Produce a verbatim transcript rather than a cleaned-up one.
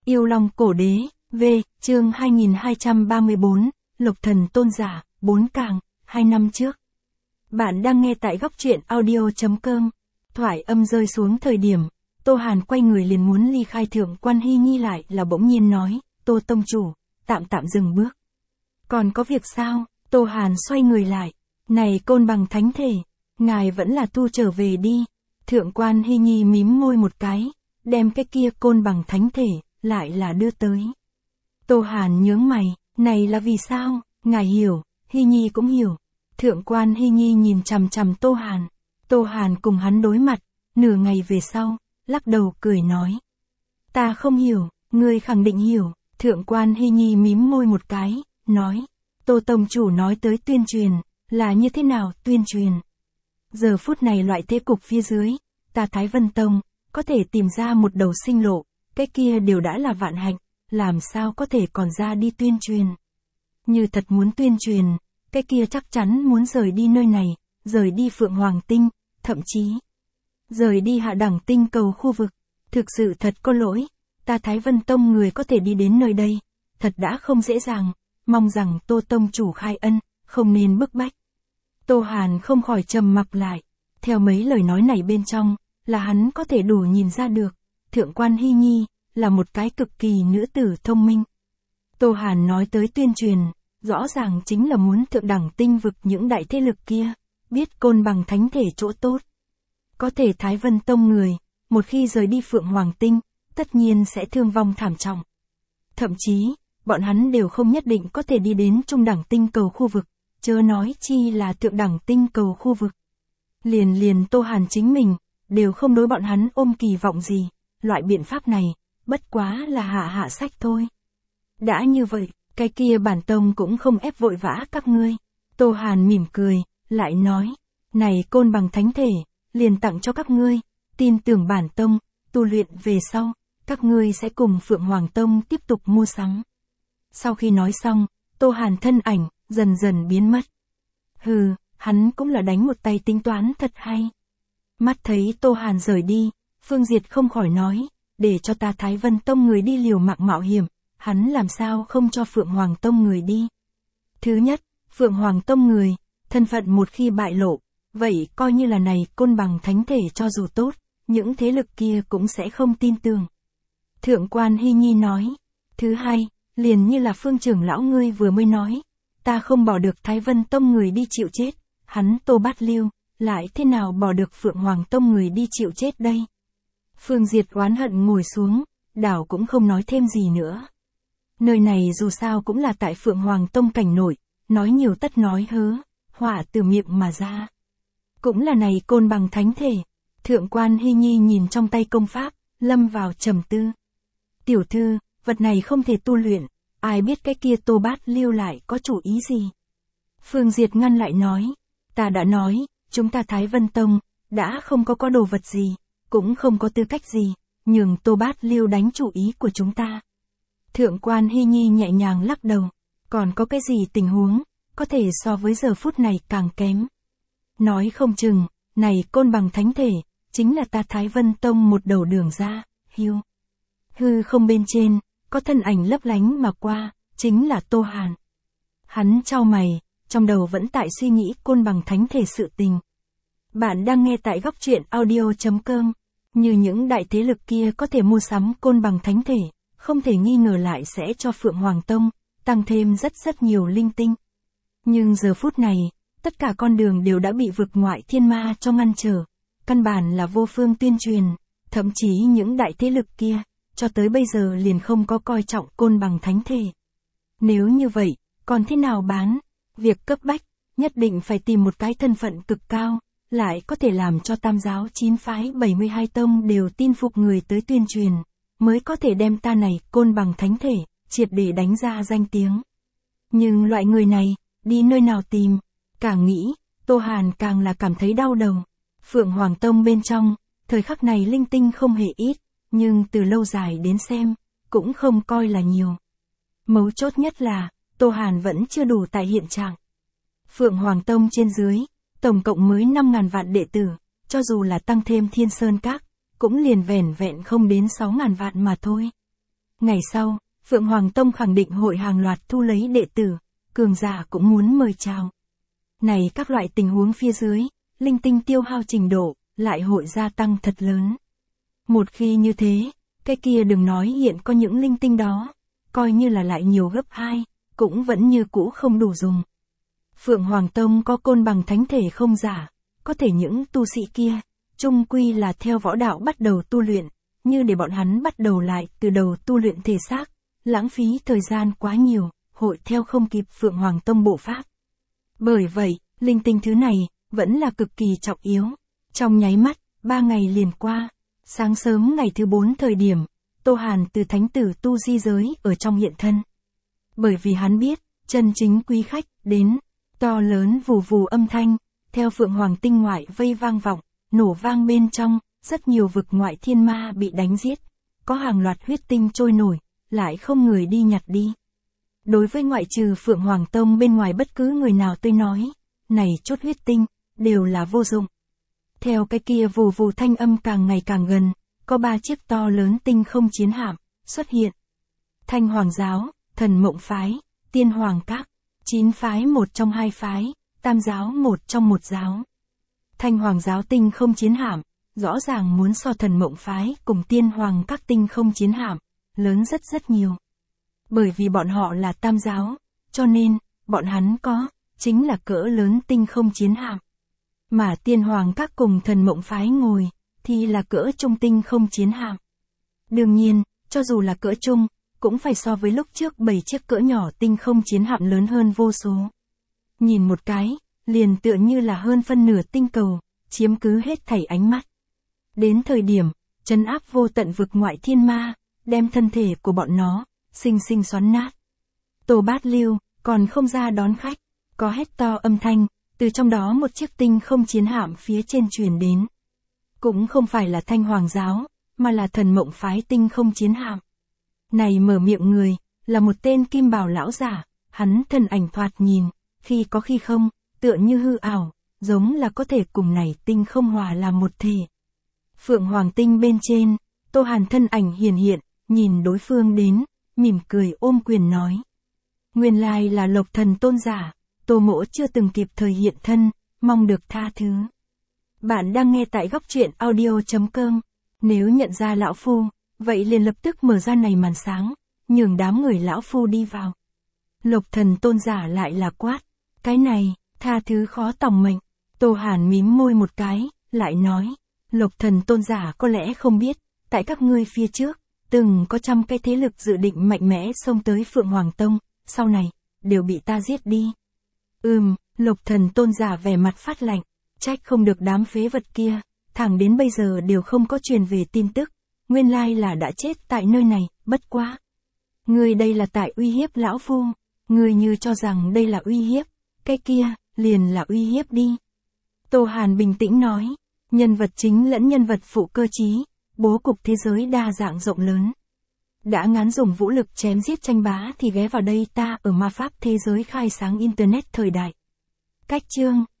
Yêu Long Cổ Đế, V, chương hai nghìn hai trăm ba mươi bốn, Lục Thần Tôn Giả, bốn càng, hai năm trước. Bạn đang nghe tại góc truyện audio.com. Thoại âm rơi xuống thời điểm, Tô Hàn quay người liền muốn ly khai Thượng Quan Hy Nhi lại là bỗng nhiên nói, Tô Tông Chủ, tạm tạm dừng bước. Còn có việc sao? Tô Hàn xoay người lại. Này Côn Bằng Thánh Thể, ngài vẫn là thu trở về đi. Thượng Quan Hy Nhi mím môi một cái, đem cái kia Côn Bằng Thánh Thể, lại là đưa tới. Tô Hàn nhướng mày, này là vì sao? Ngài hiểu, Hy Nhi cũng hiểu. Thượng Quan Hy Nhi nhìn chằm chằm Tô Hàn. Tô Hàn cùng hắn đối mặt, nửa ngày về sau, lắc đầu cười nói. Ta không hiểu, ngươi khẳng định hiểu. Thượng Quan Hy Nhi mím môi một cái, nói. Tô Tông Chủ nói tới tuyên truyền, là như thế nào tuyên truyền? Giờ phút này loại thế cục phía dưới, ta Thái Vân Tông, có thể tìm ra một đầu sinh lộ, cái kia đều đã là vạn hạnh, làm sao có thể còn ra đi tuyên truyền. Như thật muốn tuyên truyền, cái kia chắc chắn muốn rời đi nơi này, rời đi Phượng Hoàng Tinh, thậm chí rời đi Hạ Đẳng Tinh cầu khu vực. Thực sự thật có lỗi, ta Thái Vân Tông người có thể đi đến nơi đây, thật đã không dễ dàng, mong rằng Tô Tông Chủ khai ân, không nên bức bách. Tô Hàn không khỏi trầm mặc lại, theo mấy lời nói này bên trong, là hắn có thể đủ nhìn ra được, Thượng Quan Hy Nhi, là một cái cực kỳ nữ tử thông minh. Tô Hàn nói tới tuyên truyền, rõ ràng chính là muốn Thượng Đẳng Tinh vực những đại thế lực kia, biết Côn Bằng Thánh Thể chỗ tốt. Có thể Thái Vân Tông người, một khi rời đi Phượng Hoàng Tinh, tất nhiên sẽ thương vong thảm trọng. Thậm chí, bọn hắn đều không nhất định có thể đi đến Trung Đẳng Tinh cầu khu vực, chớ nói chi là Thượng Đẳng Tinh cầu khu vực. Liền liền Tô Hàn chính mình, đều không đối bọn hắn ôm kỳ vọng gì, loại biện pháp này, bất quá là hạ hạ sách thôi. Đã như vậy, cái kia bản tông cũng không ép vội vã các ngươi. Tô Hàn mỉm cười, lại nói, này Côn Bằng Thánh Thể, liền tặng cho các ngươi, tin tưởng bản tông, tu luyện về sau, các ngươi sẽ cùng Phượng Hoàng Tông tiếp tục mua sắm. Sau khi nói xong, Tô Hàn thân ảnh, dần dần biến mất. Hừ, hắn cũng là đánh một tay tính toán thật hay. Mắt thấy Tô Hàn rời đi, Phương Diệt không khỏi nói, để cho ta Thái Vân Tông người đi liều mạng mạo hiểm, hắn làm sao không cho Phượng Hoàng Tông người đi. Thứ nhất, Phượng Hoàng Tông người, thân phận một khi bại lộ, vậy coi như là này Côn Bằng Thánh Thể cho dù tốt, những thế lực kia cũng sẽ không tin tưởng. Thượng Quan Hy Nhi nói, thứ hai, liền như là Phương trưởng lão ngươi vừa mới nói, ta không bỏ được Thái Vân Tông người đi chịu chết, hắn Tô Bát Lưu, lại thế nào bỏ được Phượng Hoàng Tông người đi chịu chết đây? Phương Diệt oán hận ngồi xuống, đảo cũng không nói thêm gì nữa. Nơi này dù sao cũng là tại Phượng Hoàng Tông cảnh nội, nói nhiều tất nói hớ, họa từ miệng mà ra. Cũng là này Côn Bằng Thánh Thể. Thượng Quan Hy Nhi nhìn trong tay công pháp, lâm vào trầm tư. Tiểu thư, vật này không thể tu luyện, ai biết cái kia Tô Bát Lưu lại có chủ ý gì? Phương Diệt ngăn lại nói, ta đã nói, chúng ta Thái Vân Tông, đã không có có đồ vật gì, cũng không có tư cách gì, nhường Tô Bát Lưu đánh chủ ý của chúng ta. Thượng Quan Hy Nhi nhẹ nhàng lắc đầu, còn có cái gì tình huống, có thể so với giờ phút này càng kém. Nói không chừng, này Côn Bằng Thánh Thể, chính là ta Thái Vân Tông một đầu đường ra, hiu. Hư không bên trên, có thân ảnh lấp lánh mà qua, chính là Tô Hàn. Hắn chau mày, trong đầu vẫn tại suy nghĩ Côn Bằng Thánh Thể sự tình. Bạn đang nghe tại góc truyện audio.com, như những đại thế lực kia có thể mua sắm Côn Bằng Thánh Thể, không thể nghi ngờ lại sẽ cho Phượng Hoàng Tông, tăng thêm rất rất nhiều linh tinh. Nhưng giờ phút này, tất cả con đường đều đã bị vực ngoại thiên ma cho ngăn trở, căn bản là vô phương tuyên truyền, thậm chí những đại thế lực kia, cho tới bây giờ liền không có coi trọng Côn Bằng Thánh Thể. Nếu như vậy, còn thế nào bán? Việc cấp bách, nhất định phải tìm một cái thân phận cực cao, lại có thể làm cho tam giáo chín phái bảy mươi hai tông đều tin phục người tới tuyên truyền, mới có thể đem ta này Côn Bằng Thánh Thể, triệt để đánh ra danh tiếng. Nhưng loại người này, đi nơi nào tìm? Càng nghĩ, Tô Hàn càng là cảm thấy đau đầu. Phượng Hoàng Tông bên trong, thời khắc này linh tinh không hề ít, nhưng từ lâu dài đến xem, cũng không coi là nhiều. Mấu chốt nhất là, Tô Hàn vẫn chưa đủ tại hiện trạng. Phượng Hoàng Tông trên dưới, tổng cộng mới năm ngàn vạn đệ tử, cho dù là tăng thêm Thiên Sơn Các, cũng liền vẻn vẹn không đến sáu ngàn vạn mà thôi. Ngày sau, Phượng Hoàng Tông khẳng định hội hàng loạt thu lấy đệ tử, cường giả cũng muốn mời chào. Này các loại tình huống phía dưới, linh tinh tiêu hao trình độ, lại hội gia tăng thật lớn. Một khi như thế, cái kia đừng nói hiện có những linh tinh đó, coi như là lại nhiều gấp hai, cũng vẫn như cũ không đủ dùng. Phượng Hoàng Tông có côn bằng thánh thể không giả, có thể những tu sĩ kia, chung quy là theo võ đạo bắt đầu tu luyện, như để bọn hắn bắt đầu lại từ đầu tu luyện thể xác, lãng phí thời gian quá nhiều, hội theo không kịp Phượng Hoàng Tông bộ pháp. Bởi vậy, linh tinh thứ này, vẫn là cực kỳ trọng yếu. Trong nháy mắt, ba ngày liền qua, sáng sớm ngày thứ bốn thời điểm, Tô Hàn từ thánh tử tu di giới ở trong hiện thân. Bởi vì hắn biết, chân chính quý khách, đến, to lớn vù vù âm thanh, theo Phượng Hoàng tinh ngoại vây vang vọng, nổ vang bên trong, rất nhiều vực ngoại thiên ma bị đánh giết, có hàng loạt huyết tinh trôi nổi, lại không người đi nhặt đi. Đối với ngoại trừ Phượng Hoàng Tông bên ngoài bất cứ người nào tôi nói, này chốt huyết tinh, đều là vô dụng. Theo cái kia vù vù thanh âm càng ngày càng gần, có ba chiếc to lớn tinh không chiến hạm xuất hiện. Thanh Hoàng Giáo, Thần Mộng Phái, Tiên Hoàng Các, chín phái một trong hai phái, Tam Giáo một trong một giáo. Thanh Hoàng Giáo tinh không chiến hạm, rõ ràng muốn so Thần Mộng Phái cùng Tiên Hoàng Các tinh không chiến hạm, lớn rất rất nhiều. Bởi vì bọn họ là Tam Giáo, cho nên, bọn hắn có, chính là cỡ lớn tinh không chiến hạm. Mà Tiên Hoàng Các cùng Thần Mộng Phái ngồi, thì là cỡ trung tinh không chiến hạm. Đương nhiên, cho dù là cỡ trung, cũng phải so với lúc trước bảy chiếc cỡ nhỏ tinh không chiến hạm lớn hơn vô số. Nhìn một cái, liền tựa như là hơn phân nửa tinh cầu, chiếm cứ hết thảy ánh mắt. Đến thời điểm, trấn áp vô tận vực ngoại thiên ma, đem thân thể của bọn nó, xinh xinh xoắn nát. Tô Bát Lưu, còn không ra đón khách, có hét to âm thanh, từ trong đó một chiếc tinh không chiến hạm phía trên truyền đến. Cũng không phải là Thanh Hoàng Giáo, mà là Thần Mộng Phái tinh không chiến hạm. Này mở miệng người, là một tên kim bào lão giả, hắn thân ảnh thoạt nhìn, khi có khi không, tựa như hư ảo, giống là có thể cùng này tinh không hòa làm một thể. Phượng Hoàng Tinh bên trên, Tô Hàn thân ảnh hiển hiện, nhìn đối phương đến, mỉm cười ôm quyền nói. Nguyên lai là Lộc Thần tôn giả, Tô mỗ chưa từng kịp thời hiện thân, mong được tha thứ. Bạn đang nghe tại góc truyện audio chấm com. Nếu nhận ra lão phu, vậy liền lập tức mở ra này màn sáng, nhường đám người lão phu đi vào. Lộc Thần tôn giả lại là quát. Cái này, tha thứ khó tòng mệnh. Tô Hàn mím môi một cái, lại nói. Lộc Thần tôn giả có lẽ không biết, tại các ngươi phía trước, từng có trăm cái thế lực dự định mạnh mẽ xông tới Phượng Hoàng Tông, sau này, đều bị ta giết đi. Ừm, Lộc Thần tôn giả vẻ mặt phát lạnh, trách không được đám phế vật kia, thẳng đến bây giờ đều không có truyền về tin tức, nguyên lai là đã chết tại nơi này, bất quá. Ngươi đây là tại uy hiếp lão phu, ngươi như cho rằng đây là uy hiếp, cái kia, liền là uy hiếp đi. Tô Hàn bình tĩnh nói, nhân vật chính lẫn nhân vật phụ cơ trí, bố cục thế giới đa dạng rộng lớn. Đã ngán dùng vũ lực chém giết tranh bá thì ghé vào đây ta ở ma pháp thế giới khai sáng internet thời đại. Cách chương